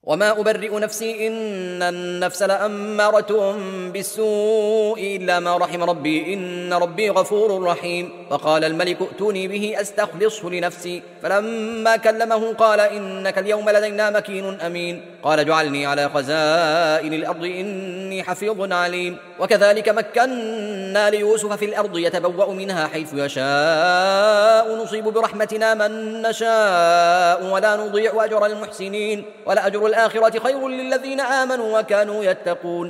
وما أبرئ نفسي إن النفس لأمارة بالسوء إلا ما رحم ربي إن ربي غفور رحيم. وقال الملك ائتوني به أستخلصه لنفسي. فلما كلمه قال إنك اليوم لدينا مكين أمين. قال اجعلني على خزائن الأرض إني حفيظ عليم. وكذلك مكنا ليوسف في الأرض يتبوأ منها حيث يشاء نصيب برحمتنا من نشاء ولا نضيع أجر المحسنين ولأجر الآخرة خير للذين آمنوا وكانوا يتقون.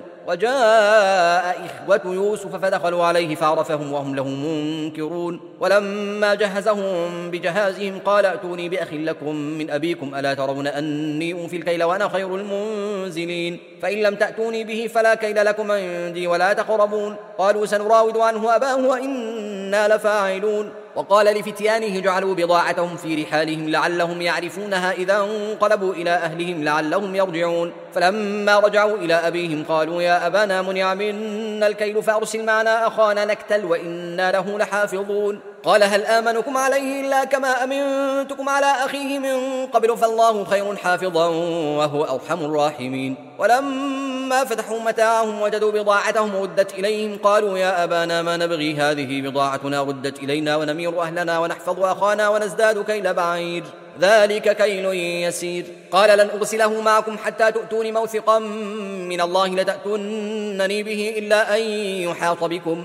وجاء إخوة يوسف فدخلوا عليه فعرفهم وهم له منكرون. ولما جهزهم بجهازهم قال ائتوني بأخ لكم من أبيكم ألا ترون أني أوفي الكيل وأنا خير المنزلين فإن لم تأتوني به فلا كيل لكم عندي ولا تقربون. قالوا سنراود عنه أباه وإنا لفاعلون. وقال لفتيانه جعلوا بضاعتهم في رحالهم لعلهم يعرفونها إذا انقلبوا إلى أهلهم لعلهم يرجعون. فلما رجعوا إلى أبيهم قالوا يا أبانا منع منا الكيل فأرسل معنا أخانا نكتل وإنا له لحافظون. قال هل آمنكم عليه إلا كما أمنتكم على أخيه من قبل فالله خير حافظا وهو أرحم الراحمين. ولما فتحوا متاعهم وجدوا بضاعتهم ردت إليهم قالوا يا أبانا ما نبغي هذه بضاعتنا ردت إلينا ونمير أهلنا ونحفظ أخانا ونزداد كيل بعير ذلك كيل يسير. قال لن أرسله معكم حتى تؤتوني موثقا من الله لتأتونني به إلا أن يحاط بكم.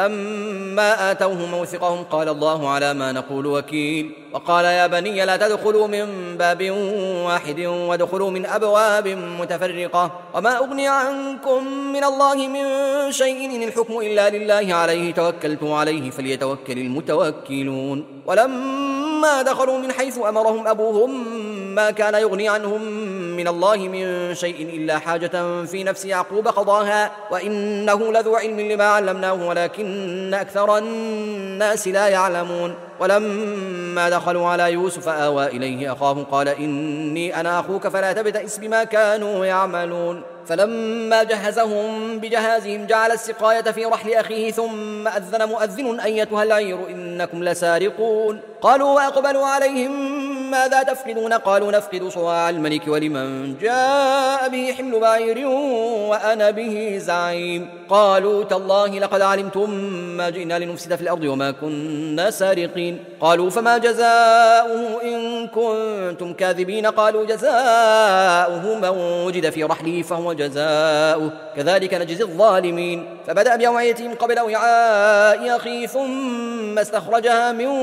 فلما آتوه موثقهم قال الله على ما نقول وكيل. وقال يا بني لا تدخلوا من باب واحد وادخلوا من أبواب متفرقة وما أغني عنكم من الله من شيء إن الحكم إلا لله عليه توكلت عليه فليتوكل المتوكلون. ولما دخلوا من حيث أمرهم أبوهم ما كان يغني عنهم من الله من شيء إلا حاجة في نفس يعقوب قضاها وإنه لذو علم لما علمناه ولكن أكثر الناس لا يعلمون. ولما دخلوا على يوسف آوى إليه أخاه قال إني أنا أخوك فلا تبتئس بما كانوا يعملون. فلما جهزهم بجهازهم جعل السقاية في رحل أخيه ثم أذن مؤذن أيتها العير إنكم لسارقون. قالوا وأقبلوا عليهم ماذا تفقدون قالوا نفقد صواع الملك ولمن جاء به حمل بعير وأنا به زعيم. قالوا تالله لقد علمتم ما جئنا لنفسد في الأرض وما كنا سارقين. قالوا فما جزاؤه إن كنتم كاذبين قالوا جزاؤه من وجد في رحله فهو جزاؤه كذلك نجزي الظالمين. فبدأ بأوعيتهم قبل وعاء أخيه ثم استخرجها من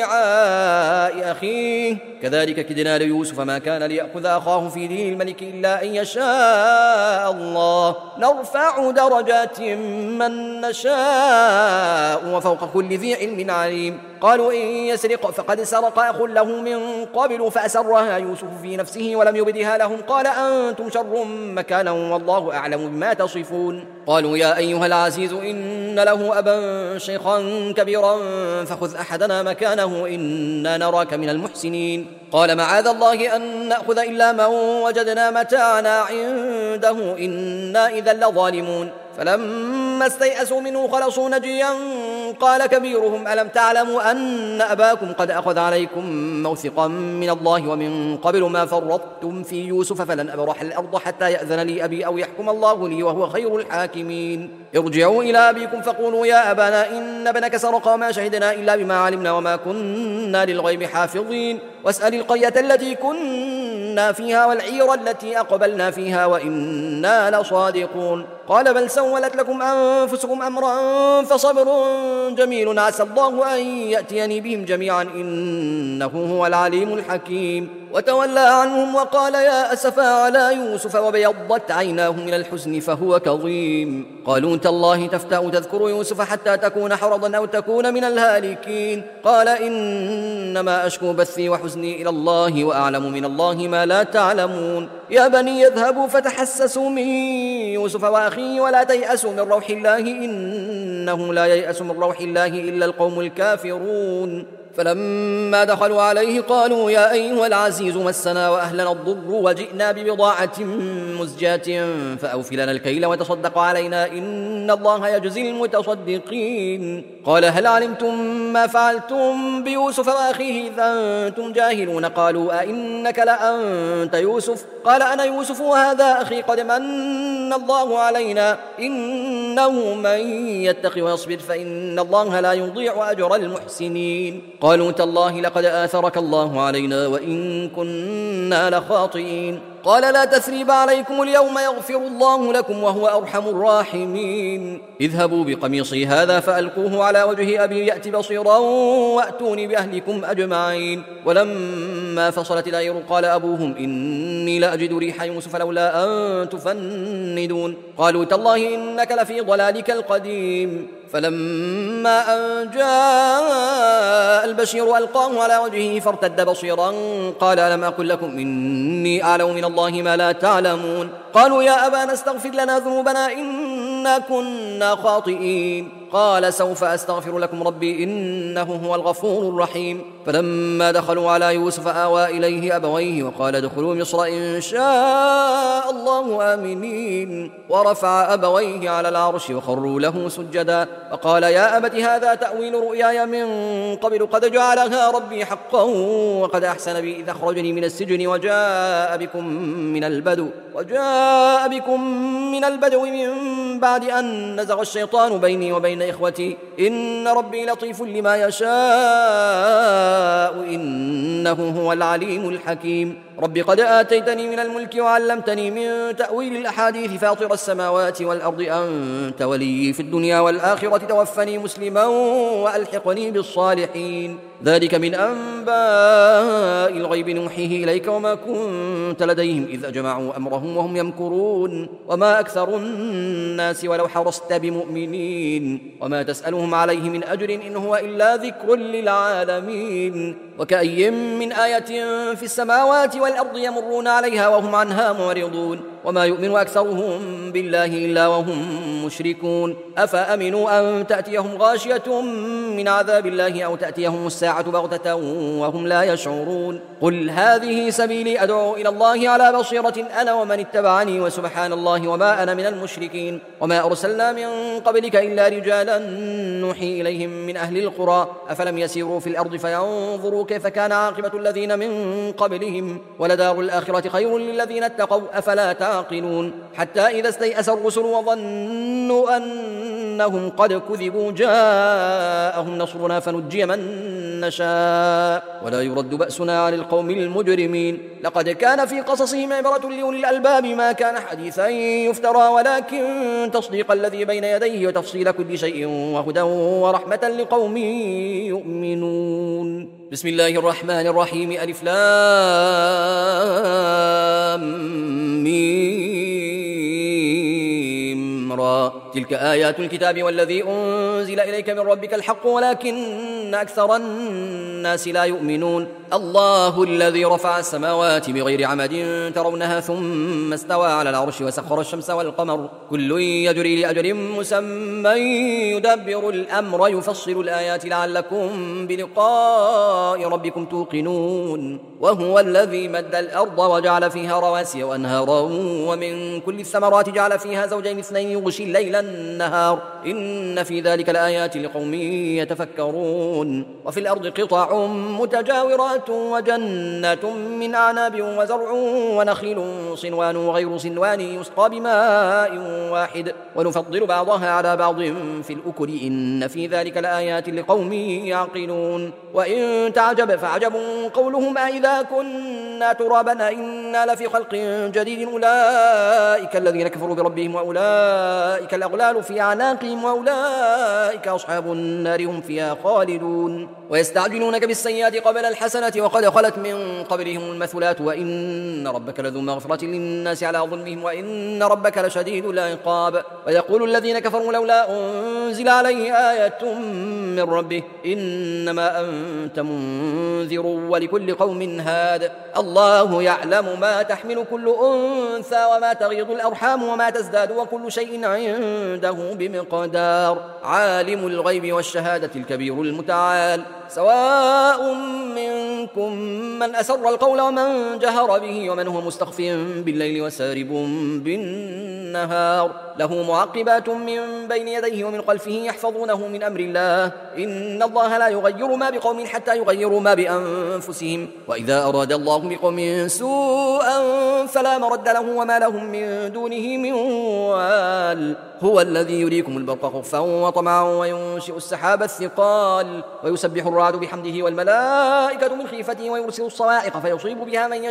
وعاء أخيه كذلك كدنا ليوسف ما كان ليأخذ أخاه في دين الملك إلا أن يشاء الله نرفع درجات من نشاء وفوق كل ذي علم عليم. قالوا إن يسرق فقد سرق أخ له من قبل فأسرها يوسف في نفسه ولم يبدها لهم قال أنتم شر مكانا والله أعلم بما تصفون. قالوا يا أيها العزيز إن له أبا شيخا كبيرا فخذ أحدنا مكانه إنا نراك من المحسنين. قال معاذ الله أن نأخذ إلا من وجدنا متاعنا عنده إنا إذا لظالمون. فلما استيئسوا منه خلصوا نجيا قال كبيرهم ألم تعلموا أن أباكم قد أخذ عليكم موثقا من الله ومن قبل ما فرطتم في يوسف فلن أبرح الأرض حتى يأذن لي أبي أو يحكم الله لي وهو خير الحاكمين. ارجعوا إلى أبيكم فقولوا يا أبانا إن ابنك سرق وما شهدنا إلا بما علمنا وما كنا للغيب حافظين واسأل القرية التي كنا فيها والعير التي أقبلنا فيها وإنا لصادقون. قال بل سولت لكم أنفسكم أمرا فصبر جميل عسى الله أن يأتيني بهم جميعا إنه هو العليم الحكيم. وتولى عنهم وقال يا أسفا على يوسف وبيضت عيناه من الحزن فهو كظيم. قالوا تالله تفتأ تذكر يوسف حتى تكون حرضا أو تكون من الهالكين. قال إنما أشكو بثي وحزني إلى الله وأعلم من الله ما لا تعلمون. يا بني يذهبوا فتحسسوا من يوسف وأخيه ولا تيأسوا من روح الله إنه لا ييأس من روح الله إلا القوم الكافرون. فلما دخلوا عليه قالوا يا أيها العزيز مسنا وأهلنا الضر وجئنا ببضاعة مزجاة فأوف لنا الكيل وتصدق علينا إن الله يجزي المتصدقين. قال هل علمتم ما فعلتم بيوسف وأخيه إذا أنتم جاهلون؟ قالوا أئنك لأنت يوسف؟ قال أنا يوسف وهذا أخي قد من الله علينا إنه من يتق ويصبر فإن الله لا يضيع أجر المحسنين. قالوا تالله لقد آثرك الله علينا وإن كنا لخاطئين. قال لا تثريب عليكم اليوم يغفر الله لكم وهو أرحم الراحمين. اذهبوا بقميصي هذا فألقوه على وجه أبي يأت بصيرا وأتوني بأهلكم أجمعين. ولما فصلت العير قال أبوهم إني لأجد ريح يوسف لولا أن تفندون. قالوا تالله إنك لفي ضلالك القديم. فلما أن جاء البشير ألقاه على وجهه فارتد بصيرا قال ألم أقل لكم إني أعلم من الله ما لا تعلمون. قالوا يا أبانا استغفر لنا ذنوبنا إنا كنا خاطئين. قال سوف أستغفر لكم ربي إنه هو الغفور الرحيم. فلما دخلوا على يوسف آوى إليه أبويه وقال ادخلوا مصر إن شاء الله آمنين. ورفع أبويه على العرش وخروا له سجدا وقال يا أبت هذا تأويل رؤياي من قبل قد جعلها ربي حقا وقد أحسن بي إذ أخرجني من السجن وجاء بكم من البدو من بعد أن نزغ الشيطان بيني وبين إخوتي إن ربي لطيف لما يشاء إنه هو العليم الحكيم. رب قد آتيتني من الملك وعلمتني من تأويل الأحاديث فاطر السماوات والأرض أنت ولي في الدنيا والآخرة توفني مسلما وألحقني بالصالحين. ذلك من أنباء الغيب نوحيه إليك وما كنت لديهم إذ أجمعوا أمرهم وهم يمكرون وما أكثر الناس ولو حرصت بمؤمنين وما تسألهم عليه من أجر إن هو إلا ذكر للعالمين. وكأي من آية في السماوات والأرض يمرون عليها وهم عنها معرضون وما يؤمن أكثرهم بالله إلا وهم مشركون. أفأمنوا أن تأتيهم غاشية من عذاب الله أو تأتيهم الساعة بغتة وهم لا يشعرون. قل هذه سبيلي أدعو إلى الله على بصيرة أنا ومن اتبعني وسبحان الله وما أنا من المشركين. وما أرسلنا من قبلك إلا رجالا نوحي إليهم من أهل القرى أفلم يسيروا في الأرض فينظروا كيف كان عاقبة الذين من قبلهم ولدار الآخرة خير للذين اتقوا أفلا تعقلون. حتى إذا استيأس الرسل وظنوا أنهم قد كذبوا جاءهم نصرنا فنجي من نشاء ولا يرد بأسنا عن القوم المجرمين. لقد كان في قصصهم عبرة لأولي الألباب ما كان حديثا يفترى ولكن تصديق الذي بين يديه وتفصيل كل شيء وهدى ورحمة لقوم يؤمنون. بسم الله الرحمن الرحيم. ألف لام ميم را. تلك آيات الكتاب والذي أنزل إليك من ربك الحق ولكن أكثر الناس لا يؤمنون. الله الذي رفع السماوات بغير عمد ترونها ثم استوى على العرش وسخر الشمس والقمر كل يجري لأجل مسمى يدبر الأمر يفصل الآيات لعلكم بلقاء ربكم توقنون. وهو الذي مد الأرض وجعل فيها رواسي وأنهارا ومن كل الثمرات جعل فيها زوجين اثنين يغشي الليل النهار إن في ذلك لآيات لقوم يتفكرون. وفي الأرض قطع متجاورات وجنات من أعناب وزرع ونخيل صنوان وغير صنوان يسقى بماء واحد ونفضل بعضها على بعض في الأكل إن في ذلك لآيات لقوم يعقلون. وإن تعجب فعجب قولهم أإذا كنا ترابا إنا لفي خلق جديد أولئك الذين كفروا بربهم وأولئك الأغلال في أعناقهم وأولئك أصحاب النار هم فيها خالدون. ويستعجلونك بالسيئات قبل الحسنة وقد خلت من قبلهم المثلات وإن ربك لذو مغفرة للناس على ظلمهم وإن ربك لشديد العقاب. ويقول الذين كفروا لولا أنزل عليه آية من ربه إنما أنت منذر ولكل قوم هاد. الله يعلم ما تحمل كل أنثى وما تغيض الأرحام وما تزداد وكل شيء عنده بمقدار. عالم الغيب والشهادة الكبير المتعال سواء منكم من أسر القول ومن جهر به ومن هو مستخف بالليل وسارب بالنهار له معقبات من بين يديه ومن خلفه يحفظونه من أمر الله إن الله لا يغير ما بقوم حتى يغيروا ما بأنفسهم وإذا أراد الله بقوم سوءا فلا مرد له وما لهم من دونه من وال هو الذي يريكم البرق خفا وطمعا وينشئ السحاب الثقال ويسبح الرعد بحمده والملائكة من خيفته ويرسل الصواعق فيصيب بها من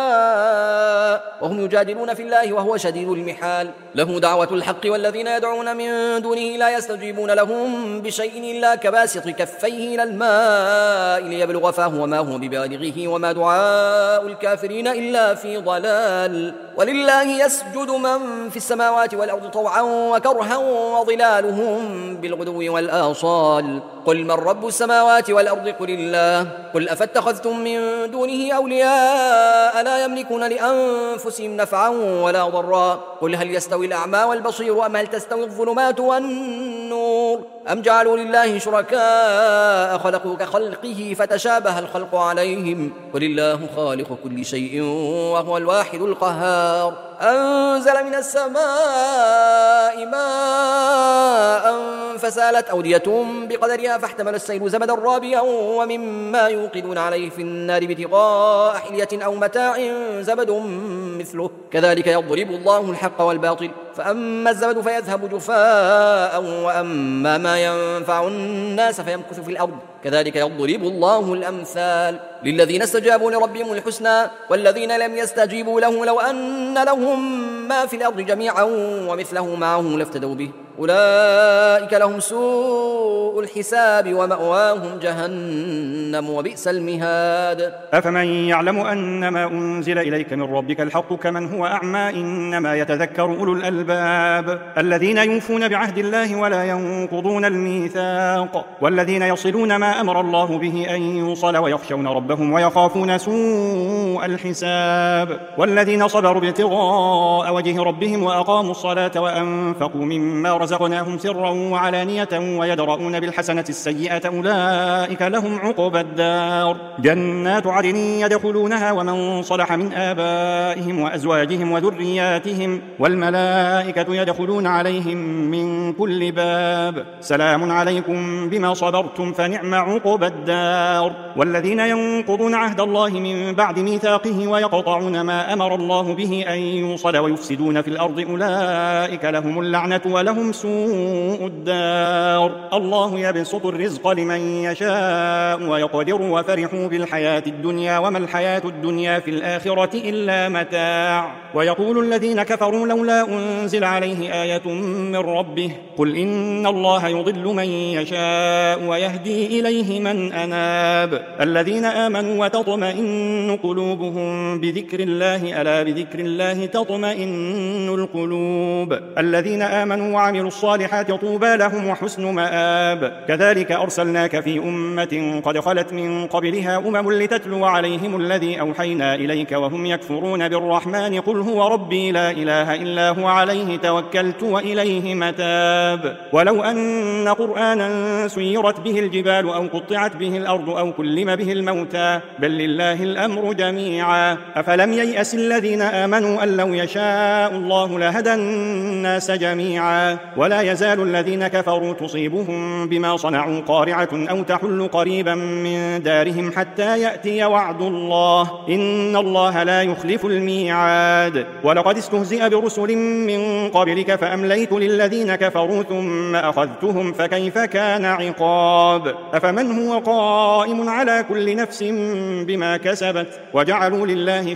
يشاء وهم يجادلون في الله وهو شديد المحال له دعوة الحق والذين يدعون من دونه لا يستجيبون لهم بشيء إلا كباسط كفيه إلى الماء ليبلغ فاه وما هو ببالغه وما دعاء الكافرين إلا في ضلال ولله يسجد من في السماوات والأرض طوعا وكرها وظلالهم بالغدو والآصال قل من رب السماوات والأرض قل الله قل أفاتخذتم من دونه أولياء لا يملكون لأنفسهم نفعا ولا ضرا قل هل يستوي الأعمى والبصير أم هل تستوي الظلمات والنور أم جعلوا لله شركاء خلقوا كخلقه فتشابه الخلق عليهم قل الله خالق كل شيء وهو الواحد القهار أنزل من السماء ماء فسالت أودية بقدرها فاحتمل السيل زبدا رابيا ومما يوقدون عليه في النار ابتغاء حلية أو متاع زبد مثله كذلك يضرب الله الحق والباطل فأما الزبد فيذهب جفاء وأما ما ينفع الناس فيمكث في الأرض كذلك يضرب الله الأمثال للذين استجابوا لربهم الحسنى والذين لم يستجيبوا له لو أن لهم ما في الأرض جميعا ومثله معه لافتدوا به أولئك لهم سوء الحساب ومأواهم جهنم وبئس المهاد أفمن يعلم أن ما أنزل إليك من ربك الحق كمن هو أعمى إنما يتذكر أولو الألباب الذين يوفون بعهد الله ولا ينقضون الميثاق والذين يصلون ما أمر الله به أن يوصل ويخشون ربهم ويخافون سوء الحساب والذين صبروا ابتغاء وجه ربهم وأقاموا الصلاة وأنفقوا مما رزقناهم سرا وعلانية ويدرؤون بالحسنة السيئة أولئك لهم عقبى الدار جنات عدن يدخلونها ومن صلح من آبائهم وأزواجهم وذرياتهم والملائكة يدخلون عليهم من كل باب سلام عليكم بما صبرتم فنعم عقبى الدار والذين ينقضون عهد الله من بعد ميثاقه ويقطعون ما أمر الله به أن يوصل ويفسدون في الأرض أولئك لهم اللعنة ولهم سوء الدار الله يبسط الرزق لمن يشاء ويقدر وفرحوا بالحياة الدنيا وما الحياة الدنيا في الآخرة إلا متاع ويقول الذين كفروا لولا أنزل عليه آية من ربه قل إن الله يضل من يشاء ويهدي إليه من أناب الذين آمنوا وتطمئن قلوبهم بذكر الله ألا بذكر الله تطمئن القلوب الذين آمنوا وعملوا الصالحات طوبى لهم وحسن مآب كذلك أرسلناك في أمة قد خلت من قبلها لتتلو عليهم الذي أوحينا إليك وهم يكفرون بالرحمن قل هو ربي لا إله إلا هو عليه توكلت وإليه متاب ولو أن قرآنا سيرت به الجبال أو قطعت به الأرض أو كلم به الموتى بل لله الأمر جميعا أفلم ييأس الذين آمنوا أن لو يشاء الله لهدى الناس جميعا ولا يزال الذين كفروا تصيبهم بما صنعوا قارعة أو تحل قريبا من دارهم حتى يأتي وعد الله إن الله لا يخلف الميعاد ولقد استهزئ برسل من قبلك فأمليت للذين كفروا ثم أخذتهم فكيف كان عقاب أفمن هو قائم على كل نفس بما كسبت وجعلوا لله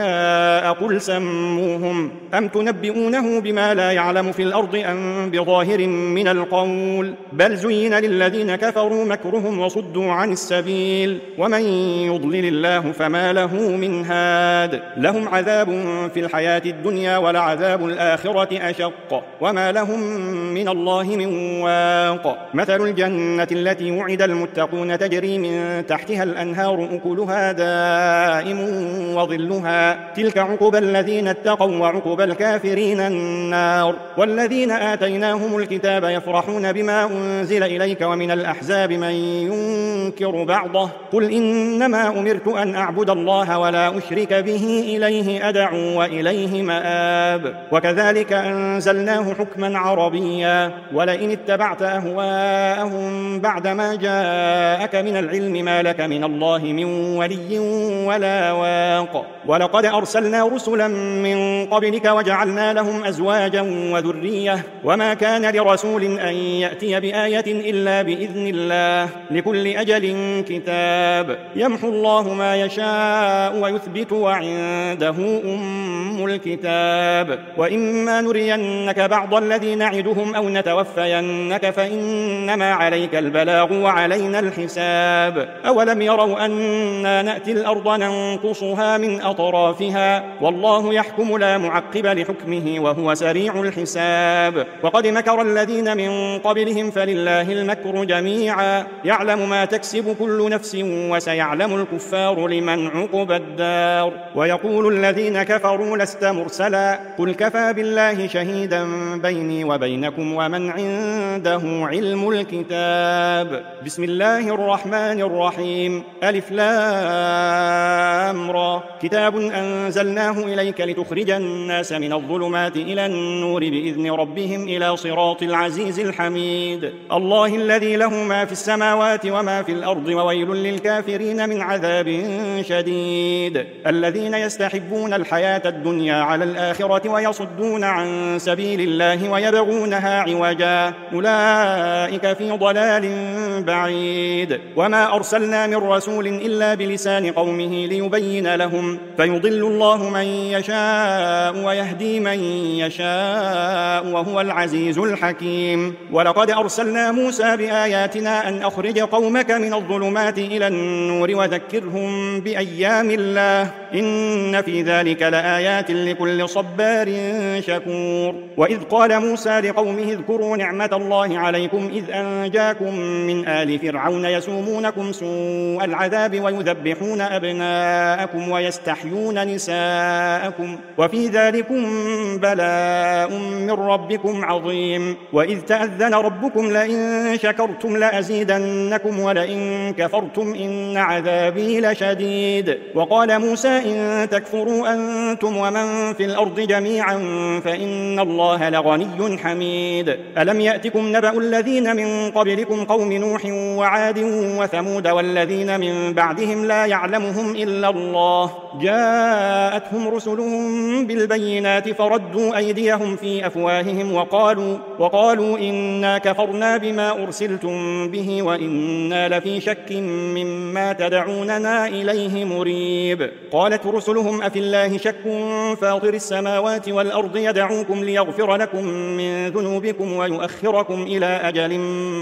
شركاء قل سموهم أم تنبئونه بما لا يعلم في الأرض أم بظاهر من القول بل زين للذين كفروا مكرهم وصدوا عن السبيل ومن يضلل الله فما له من هاد لهم عذاب في الحياة الدنيا ولعذاب الآخرة أشق وما لهم من الله من واق مثل الجنة التي وعد المتقون تجري من تحتها الأنهار أكلها دائم وظلها تلك عقبى الذين اتقوا وعقبى الكافرين النار. والذين آتيناهم الكتاب يفرحون بما أنزل إليك ومن الأحزاب من ينكر بعضه قل إنما أمرت أن أعبد الله ولا أشرك به إليه أدعو وإليه مآب. وكذلك أنزلناه حكما عربيا ولئن اتبعت أهواءهم بعدما جاءك من العلم ما لك من الله من ولي ولا واق. ولقد أرسلنا رسلا من قبلك وجعلنا لهم أزواجا وذرية وما كان لرسول أن يأتي بآية إلا بإذن الله لكل أجل كتاب يمحو الله ما يشاء ويثبت وعنده أم الكتاب. وإما نرينك بعض الذي نعدهم أو نتوفينك فإنما عليك البلاغ وعلينا الحساب. أولم يروا أنا نأتي الأرض ننقصها من أطرافها والله يحكم لا معقب لحكمه وهو سريع الحساب. وقد مكر الذين من قبلهم فلله المكر جميعا يعلم ما تكسب كل نفس وسيعلم الكفار لمن عقبى الدار. ويقول الذين كفروا لست مرسلا قل كفى بالله شهيدا بيني وبينكم ومن عنده علم الكتاب. بسم الله الرحمن الرحيم ألف لام را كتاب أنزلناه إليك لتخرج الناس من الظلمات إلى النور بإذن ربهم إلى صراط العزيز الحميد. الله الذي له ما في السماوات وما في الأرض وويل للكافرين من عذاب شديد. الذين يستحبون الحياة الدنيا على الآخرة ويصدون عن سبيل الله ويبغونها عوجا أولئك في ضلال بعيد. وما أرسلنا من رسول إلا بلسان قومه ليبين لهم فيضل الله من يشاء ويهدي من يشاء وهو العزيز الحكيم. ولقد أرسلنا موسى بآياتنا أن أخرج قومك من الظلمات إلى النور وذكرهم بأيام الله إن في ذلك لآيات لكل صبار شكور. وإذ قال موسى لقومه اذكروا نعمة الله عليكم إذ أنجاكم من آل فرعون يسومونكم سوء العذاب ويذبحون أبناءكم ويستحيون نساءكم وفي ذلكم بلاء من ربكم عظيم. وإذ تأذن ربكم لئن شكرتم لأزيدنكم ولئن كفرتم إن عذابي لشديد. وقال موسى إن تكفروا أنتم ومن في الأرض جميعا فإن الله لغني حميد. ألم يأتكم نبأ الذين من قبلكم قوم نوح وعاد وثمود والذين من بعدهم لا يعلمهم إلا الله جاءتهم رسلهم بالبينات فردوا أيديهم في أفواههم وقالوا إنا كفرنا بما أرسلتم به وإنا لفي شك مما تدعوننا إليه مريب. قالت رسلهم أفي الله شك فاطر السماوات والأرض يدعوكم ليغفر لكم من ذنوبكم ويؤخركم إلى أجل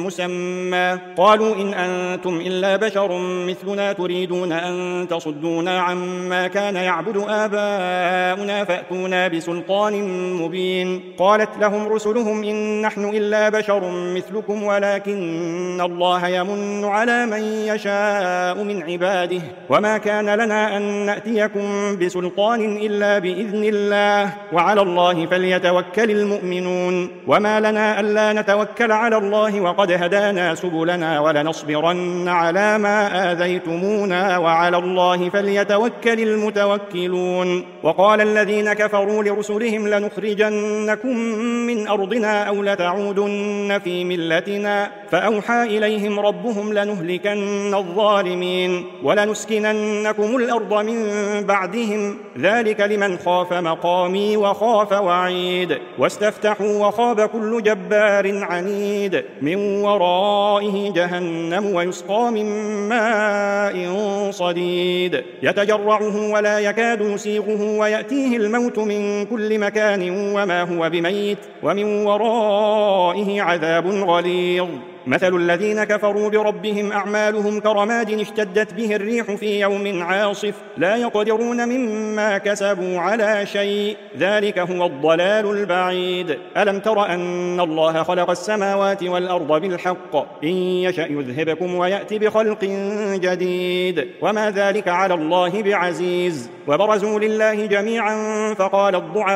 مسمى قالوا إن أنتم إلا بشر مثلنا تريدون أن تصدونا عما كان يعبد آباؤنا فأتونا بسلطان مبين. قالت لهم رسلهم إن نحن إلا بشر مثلكم ولكن الله يمن على من يشاء من عباده وما كان لنا أن نأتيكم بسلطان إلا بإذن الله وعلى الله فليتوكل المؤمنون. وما لنا ألا نتوكل على الله وقد هدانا سبلنا ولنصبرن على ما آذيتمونا وعلى الله فليتوكل المتوكلون. وقال الذين كفروا لرسلهم لنخرجنكم من أرضنا أو لتعودن في ملتنا فأوحى إليهم ربهم لنهلكن الظالمين ولنسكننكم الأرض من بعدهم ذلك لمن خاف مقامي وخاف وعيد. واستفتحوا وخاب كل جبار عنيد من ورائه جهنم ويسقى من ماء صديد يتجرعه ولا يكاد يسيغه ويأتيه الموت من كل مكان وما هو بميت ومن ورائه عذاب غليظ مثل الذين كفروا بربهم أعمالهم كرماد اشتدت به الريح في يوم عاصف لا يقدرون مما كسبوا على شيء ذلك هو الضلال البعيد. ألم تر أن الله خلق السماوات والأرض بالحق إن يشأ يذهبكم ويأتي بخلق جديد وما ذلك على الله بعزيز. وبرزوا لله جميعا فقال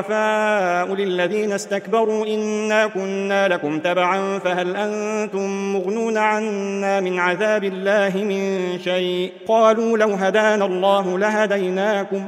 الضعفاء للذين استكبروا إنا كنا لكم تبعا فهل أنتم مغنون عنا من عذاب الله من شيء قالوا لو هدانا الله لهديناكم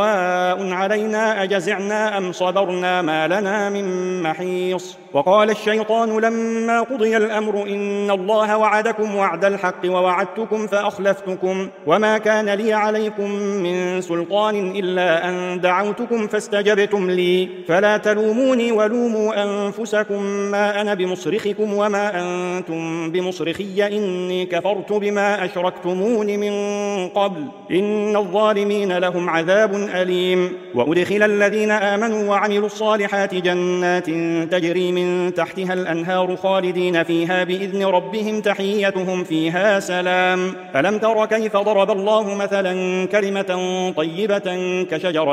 سواء علينا أجزعنا أم صبرنا ما لنا من محيص. وقال الشيطان لما قضي الأمر إن الله وعدكم وعد الحق ووعدتكم فأخلفتكم وما كان لي عليكم من سلطان إلا أن دعوتكم فاستجبتم لي فلا تلوموني ولوموا أنفسكم ما أنا بمصرخكم وما أنتم بمصرخي إني كفرت بما أشركتمون من قبل إن الظالمين لهم عذاب أليم. وأدخل الذين آمنوا وعملوا الصالحات جنات تجري من تحتها الأنهار خالدين فيها بإذن ربهم تحيتهم فيها سلام. ألم تر كيف ضرب الله مثلا كلمة طيبة كشجرة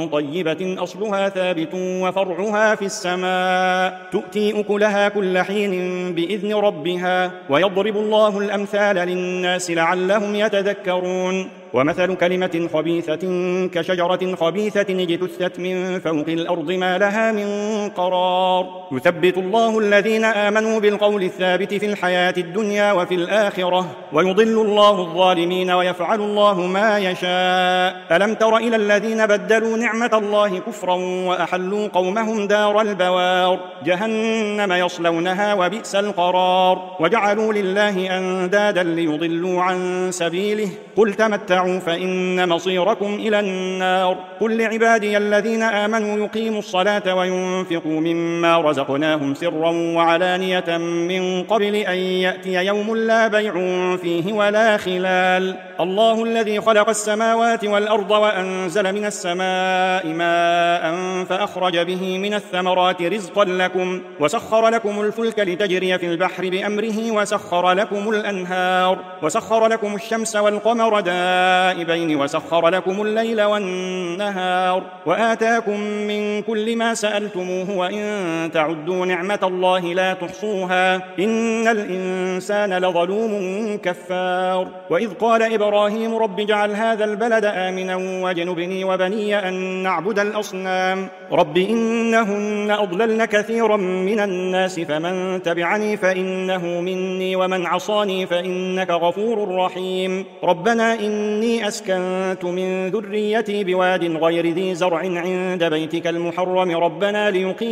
طيبة أصلها ثابت وفرعها في السماء تؤتي أكلها كل حين بإذن ربها ويضرب الله الأمثال للناس لعلهم يتذكرون. ومثل كلمة خبيثة كشجرة خبيثة اجتثت من فوق الأرض ما لها من قرار يثبت الله الذين آمنوا بالقول الثابت في الحياة الدنيا وفي الآخرة ويضل الله الظالمين ويفعل الله ما يشاء. ألم تر إلى الذين بدلوا نعمة الله كفرا وأحلوا قومهم دار البوار جهنم يصلونها وبئس القرار وجعلوا لله أندادا ليضلوا عن سبيله قل تمتعوا فإن مصيركم إلى النار. قل لعبادي الذين آمنوا يقيموا الصلاة وينفقوا مما رزقناهم سرا وعلانية من قبل أن يأتي يوم لا بيع فيه ولا خلال. الله الذي خلق السماوات والأرض وأنزل من السماء ماء فأخرج به من الثمرات رزقا لكم وسخر لكم الفلك لتجري في البحر بأمره وسخر لكم الأنهار وسخر لكم الشمس والقمر دائبين وسخر لكم الليل والنهار وآتاكم من كل ما سألتموه وإن تعدوا نعمة الله لا تحصوها إن الإنسان لظلوم كفار. وإذ قال إبراهيم رب اجعل هذا البلد آمنا واجنبني وبني أن نعبد الأصنام رب إنهن أضللن كثيرا من الناس فمن تبعني فإنه مني ومن عصاني فإنك غفور رحيم. ربنا إني أسكنت من ذريتي بواد غير ذي زرع عند بيتك المحرم ربنا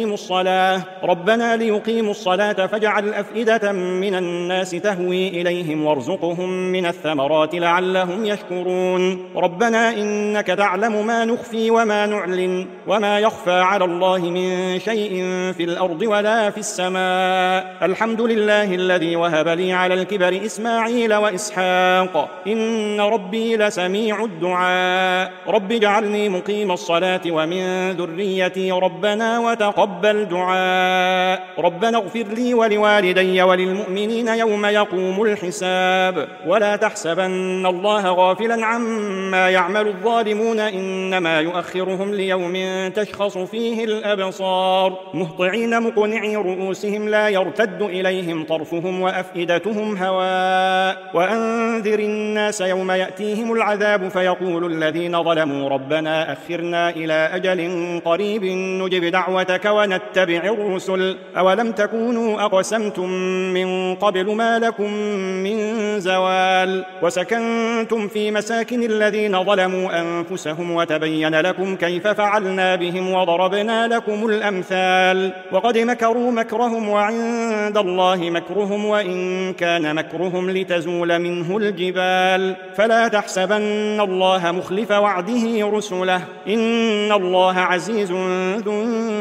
ليقيموا الصلاة فاجعل أفئدة من الناس تهوي إليهم وارزقهم من الثمرات لعلهم يشكرون. ربنا إنك تعلم ما نخفي وما نعلن وما يخفى على الله من شيء في الأرض ولا في السماء. الحمد لله الذي وهب لي على الكبر إسماعيل وإسحاق إن ربي لسميع الدعاء. رب اجعلني مقيم الصلاة ومن ذريتي ربنا وتقبل دعاء. ربنا اغفر لي ولوالدي وللمؤمنين يوم يقوم الحساب. ولا تحسبن الله غافلا عما يعمل الظالمون إنما يؤخرهم ليوم تشخص فيه الأبصار مهطعين مقنعي رؤوسهم لا يرتد إليهم طرفهم وأفئدتهم هواء. وأنذر الناس يوم يأتيهم العذاب فيقول الذين ظلموا ربنا أخرنا إلى أجل قريب نجب دعوتك ونتبع الرسل أولم تكونوا أقسمتم من قبل ما لكم من زوال. وسكنتم في مساكن الذين ظلموا أنفسهم وتبين لكم كيف فعلنا بهم وضربنا لكم الأمثال. وقد مكروا مكرهم وعند الله مكرهم وإن كان مكرهم لتزول منه الجبال. فلا تحسبن الله مخلف وعده رسله إن الله عزيز ذو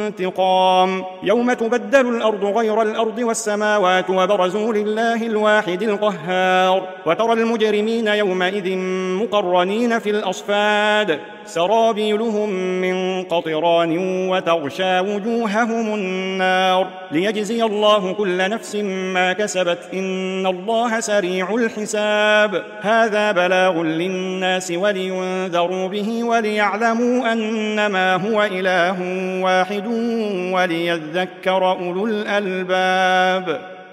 انتقام. يوم تبدل الأرض غير الأرض والسماوات وبرزوا لله الواحد القهار وترى المجرمين يومئذ مقرنين في الأصفاد سرابيلهم من قطران وتغشى وجوههم النار ليجزي الله كل نفس ما كسبت إن الله سريع الحساب. هذا بلاغ للناس ولينذروا به وليعلموا أنما هو إله واحد وليذكر أولو الألباب.